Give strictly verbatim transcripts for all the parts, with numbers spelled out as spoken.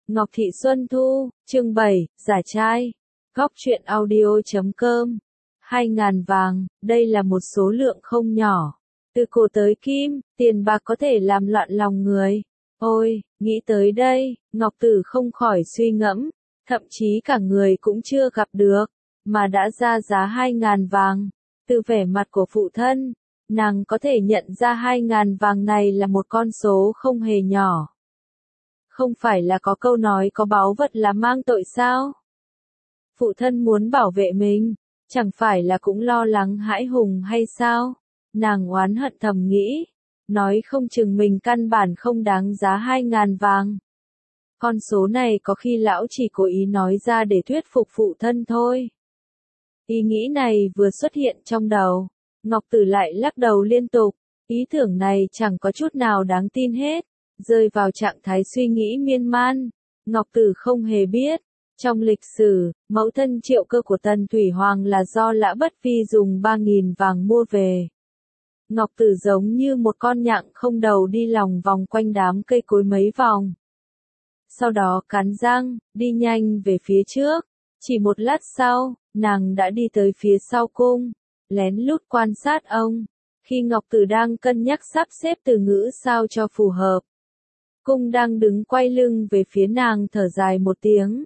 Ngọc Thị Xuân Thu, chương bảy, Giả trai. Góc truyện audio.com. Hai ngàn vàng, đây là một số lượng không nhỏ. Từ cổ tới kim, tiền bạc có thể làm loạn lòng người. Ôi, nghĩ tới đây, Ngọc Tử không khỏi suy ngẫm, thậm chí cả người cũng chưa gặp được, mà đã ra giá hai ngàn vàng. Từ vẻ mặt của phụ thân, nàng có thể nhận ra hai ngàn vàng này là một con số không hề nhỏ. Không phải là có câu nói có báu vật là mang tội sao? Phụ thân muốn bảo vệ mình, chẳng phải là cũng lo lắng hãi hùng hay sao? Nàng oán hận thầm nghĩ, nói không chừng mình căn bản không đáng giá hai ngàn vàng. Con số này có khi lão chỉ cố ý nói ra để thuyết phục phụ thân thôi. Ý nghĩ này vừa xuất hiện trong đầu, Ngọc Tử lại lắc đầu liên tục, ý tưởng này chẳng có chút nào đáng tin hết. Rơi vào trạng thái suy nghĩ miên man, Ngọc Tử không hề biết, trong lịch sử, mẫu thân Triệu Cơ của Tần Thủy Hoàng là do Lã Bất Vi dùng ba nghìn vàng mua về. Ngọc Tử giống như một con nhặng không đầu đi lòng vòng quanh đám cây cối mấy vòng. Sau đó cắn răng, đi nhanh về phía trước, chỉ một lát sau, nàng đã đi tới phía sau cung, lén lút quan sát ông, khi Ngọc Tử đang cân nhắc sắp xếp từ ngữ sao cho phù hợp. Cung đang đứng quay lưng về phía nàng thở dài một tiếng.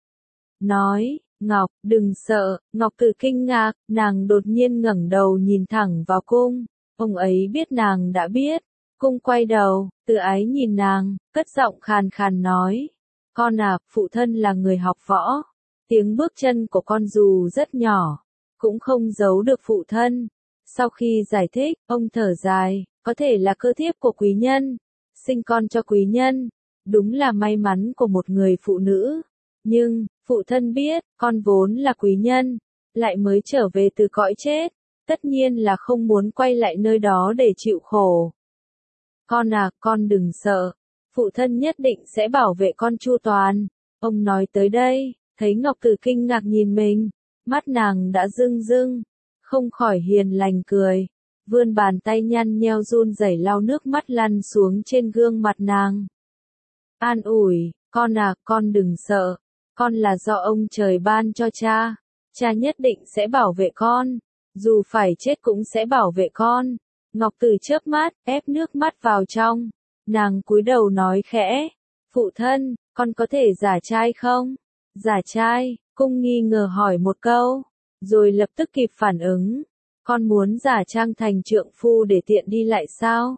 Nói, Ngọc, đừng sợ, Ngọc Tử kinh ngạc, nàng đột nhiên ngẩng đầu nhìn thẳng vào cung, ông ấy biết nàng đã biết, cung quay đầu, tự ái nhìn nàng, cất giọng khàn khàn nói, con à, phụ thân là người học võ, tiếng bước chân của con dù rất nhỏ, cũng không giấu được phụ thân. Sau khi giải thích, ông thở dài, có thể là cơ thiếp của quý nhân. Sinh con cho quý nhân, đúng là may mắn của một người phụ nữ. Nhưng, phụ thân biết, con vốn là quý nhân, lại mới trở về từ cõi chết, tất nhiên là không muốn quay lại nơi đó để chịu khổ. Con à, con đừng sợ, phụ thân nhất định sẽ bảo vệ con chu toàn. Ông nói tới đây, thấy Ngọc Tử kinh ngạc nhìn mình, mắt nàng đã rưng rưng, không khỏi hiền lành cười. Vươn bàn tay nhăn nheo run rẩy lau nước mắt lăn xuống trên gương mặt nàng. An ủi, con à, con đừng sợ, con là do ông trời ban cho cha, cha nhất định sẽ bảo vệ con, dù phải chết cũng sẽ bảo vệ con. Ngọc Tử chớp mắt, ép nước mắt vào trong, nàng cúi đầu nói khẽ, phụ thân, con có thể giả trai không? Giả trai, cung nghi ngờ hỏi một câu, rồi lập tức kịp phản ứng. Con muốn giả trang thành trượng phu để tiện đi lại sao?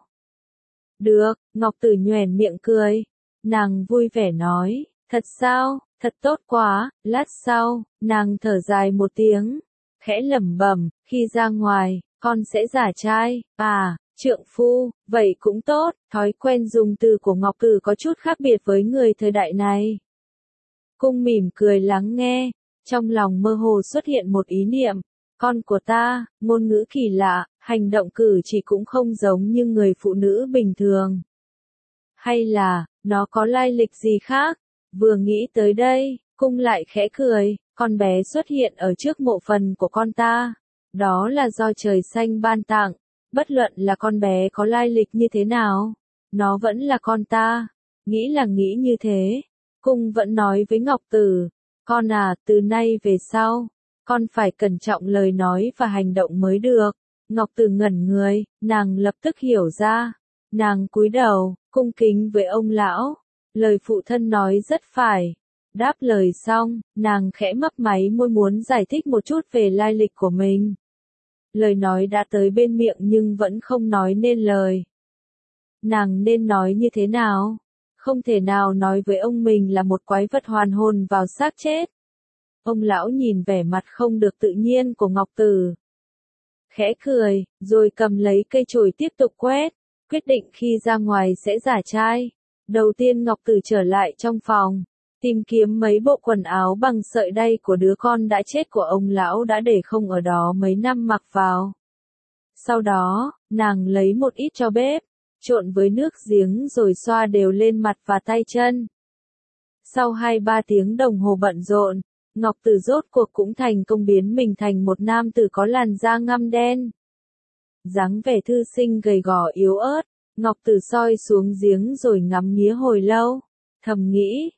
Được, Ngọc Tử nhoẻn miệng cười. Nàng vui vẻ nói, thật sao, thật tốt quá. Lát sau, nàng thở dài một tiếng, khẽ lẩm bẩm, khi ra ngoài, con sẽ giả trai. À, trượng phu, vậy cũng tốt. Thói quen dùng từ của Ngọc Tử có chút khác biệt với người thời đại này. Cung mỉm cười lắng nghe, trong lòng mơ hồ xuất hiện một ý niệm. Con của ta, ngôn ngữ kỳ lạ, hành động cử chỉ cũng không giống như người phụ nữ bình thường. Hay là, nó có lai lịch gì khác? Vừa nghĩ tới đây, cung lại khẽ cười, con bé xuất hiện ở trước mộ phần của con ta. Đó là do trời xanh ban tặng, bất luận là con bé có lai lịch như thế nào, nó vẫn là con ta. Nghĩ là nghĩ như thế, cung vẫn nói với Ngọc Tử, con à, từ nay về sau, con phải cẩn trọng lời nói và hành động mới được. Ngọc Tử ngẩn người, nàng lập tức hiểu ra. Nàng cúi đầu, cung kính với ông lão. Lời phụ thân nói rất phải. Đáp lời xong, nàng khẽ mấp máy môi muốn giải thích một chút về lai lịch của mình. Lời nói đã tới bên miệng nhưng vẫn không nói nên lời. Nàng nên nói như thế nào? Không thể nào nói với ông mình là một quái vật hoàn hồn vào xác chết. Ông lão nhìn vẻ mặt không được tự nhiên của Ngọc Tử, khẽ cười, rồi cầm lấy cây chổi tiếp tục quét, quyết định khi ra ngoài sẽ giả trai. Đầu tiên Ngọc Tử trở lại trong phòng, tìm kiếm mấy bộ quần áo bằng sợi đay của đứa con đã chết của ông lão đã để không ở đó mấy năm mặc vào. Sau đó, nàng lấy một ít cho bếp, trộn với nước giếng rồi xoa đều lên mặt và tay chân. Sau hai ba tiếng đồng hồ bận rộn, Ngọc Tử rốt cuộc cũng thành công biến mình thành một nam tử có làn da ngăm đen. Dáng vẻ thư sinh gầy gò yếu ớt, Ngọc Tử soi xuống giếng rồi ngắm nghía hồi lâu, thầm nghĩ,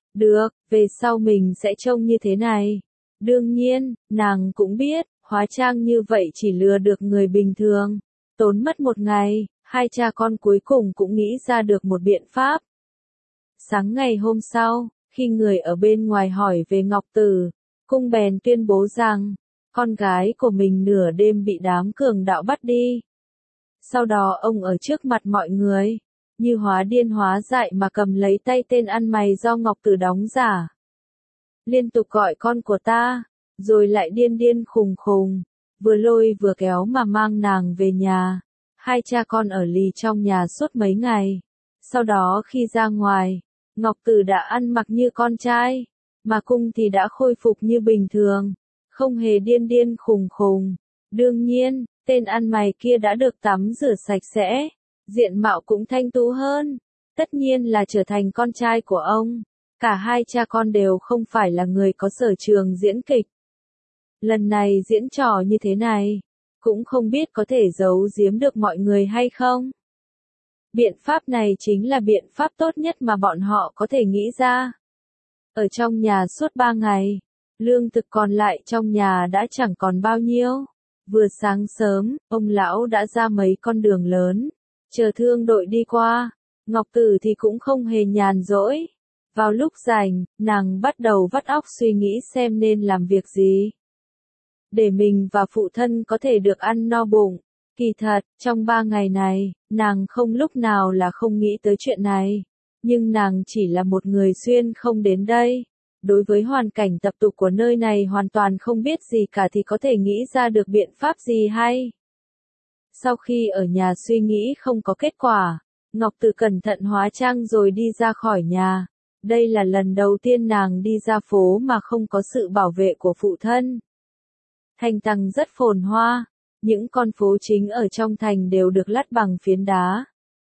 Được, về sau mình sẽ trông như thế này. Đương nhiên, nàng cũng biết, hóa trang như vậy chỉ lừa được người bình thường. Tốn mất một ngày, hai cha con cuối cùng cũng nghĩ ra được một biện pháp. Sáng ngày hôm sau, khi người ở bên ngoài hỏi về Ngọc Tử, cung bèn tuyên bố rằng, con gái của mình nửa đêm bị đám cường đạo bắt đi. Sau đó ông ở trước mặt mọi người, như hóa điên hóa dại mà cầm lấy tay tên ăn mày do Ngọc Tử đóng giả. Liên tục gọi con của ta, rồi lại điên điên khùng khùng, vừa lôi vừa kéo mà mang nàng về nhà. Hai cha con ở lì trong nhà suốt mấy ngày. Sau đó khi ra ngoài, Ngọc Tử đã ăn mặc như con trai, mà cung thì đã khôi phục như bình thường, không hề điên điên khùng khùng. Đương nhiên, tên ăn mày kia đã được tắm rửa sạch sẽ, diện mạo cũng thanh tú hơn, tất nhiên là trở thành con trai của ông. Cả hai cha con đều không phải là người có sở trường diễn kịch. Lần này diễn trò như thế này, cũng không biết có thể giấu giếm được mọi người hay không. Biện pháp này chính là biện pháp tốt nhất mà bọn họ có thể nghĩ ra. Ở trong nhà suốt ba ngày, lương thực còn lại trong nhà đã chẳng còn bao nhiêu. Vừa sáng sớm, ông lão đã ra mấy con đường lớn, chờ thương đội đi qua. Ngọc Tử thì cũng không hề nhàn rỗi. Vào lúc rảnh, nàng bắt đầu vắt óc suy nghĩ xem nên làm việc gì, để mình và phụ thân có thể được ăn no bụng. Kỳ thật, trong ba ngày này, nàng không lúc nào là không nghĩ tới chuyện này. Nhưng nàng chỉ là một người xuyên không đến đây. Đối với hoàn cảnh tập tục của nơi này hoàn toàn không biết gì cả thì có thể nghĩ ra được biện pháp gì hay. Sau khi ở nhà suy nghĩ không có kết quả, Ngọc Tử cẩn thận hóa trang rồi đi ra khỏi nhà. Đây là lần đầu tiên nàng đi ra phố mà không có sự bảo vệ của phụ thân. Thành Tằng rất phồn hoa, những con phố chính ở trong thành đều được lát bằng phiến đá.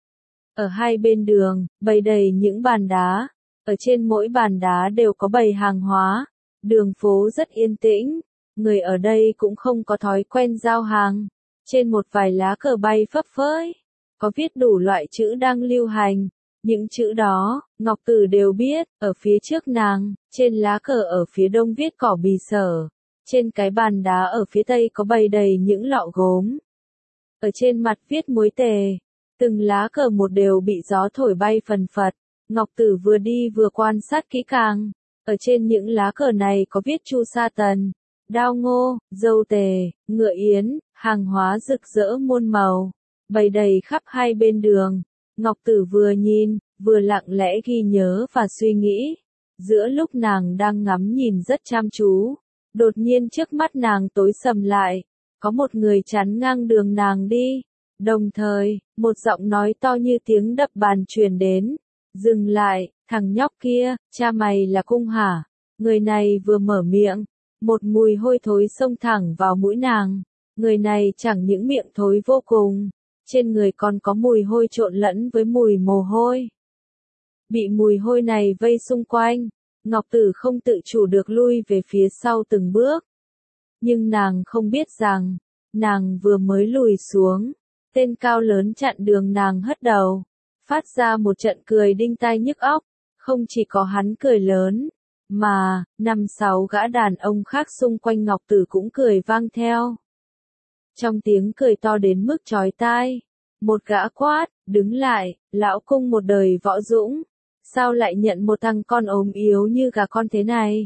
Ở hai bên đường, bày đầy những bàn đá, ở trên mỗi bàn đá đều có bày hàng hóa. Đường phố rất yên tĩnh, người ở đây cũng không có thói quen giao hàng. Trên một vài lá cờ bay phấp phới, có viết đủ loại chữ đang lưu hành. Những chữ đó, Ngọc Tử đều biết. Ở phía trước nàng, trên lá cờ ở phía đông viết Cỏ Bì Sở. Trên cái bàn đá ở phía tây có bày đầy những lọ gốm. Ở trên mặt viết muối tề. Từng lá cờ một đều bị gió thổi bay phần phật. Ngọc Tử vừa đi vừa quan sát kỹ càng. Ở trên những lá cờ này có viết Chu Sa Tần, Đao Ngô, Dâu Tề, Ngựa Yến, hàng hóa rực rỡ muôn màu, bày đầy khắp hai bên đường. Ngọc Tử vừa nhìn, vừa lặng lẽ ghi nhớ và suy nghĩ. Giữa lúc nàng đang ngắm nhìn rất chăm chú, đột nhiên trước mắt nàng tối sầm lại, có một người chắn ngang đường nàng đi. Đồng thời, một giọng nói to như tiếng đập bàn truyền đến. Dừng lại, thằng nhóc kia, cha mày là Cung hả? Người này vừa mở miệng, một mùi hôi thối xông thẳng vào mũi nàng. Người này chẳng những miệng thối vô cùng, trên người còn có mùi hôi trộn lẫn với mùi mồ hôi. Bị mùi hôi này vây xung quanh, Ngọc Tử không tự chủ được lui về phía sau từng bước. Nhưng nàng không biết rằng, nàng vừa mới lùi xuống, tên cao lớn chặn đường nàng hất đầu, phát ra một trận cười đinh tai nhức óc. Không chỉ có hắn cười lớn, mà, năm sáu gã đàn ông khác xung quanh Ngọc Tử cũng cười vang theo. Trong tiếng cười to đến mức chói tai, một gã quát, đứng lại, lão Cung một đời võ dũng, sao lại nhận một thằng con ốm yếu như gà con thế này?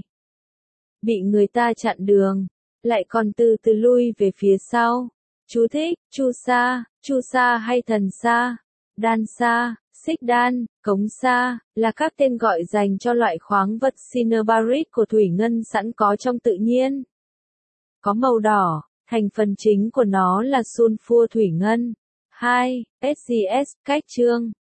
Bị người ta chặn đường, lại còn từ từ lui về phía sau. Chú thích, Chu Sa, Chu Sa hay Thần Sa, Đan Sa, Xích Đan, Cống Sa, là các tên gọi dành cho loại khoáng vật cinnabarit của thủy ngân sẵn có trong tự nhiên. Có màu đỏ, thành phần chính của nó là sulfur thủy ngân. hai. ét giê ét, cách chương.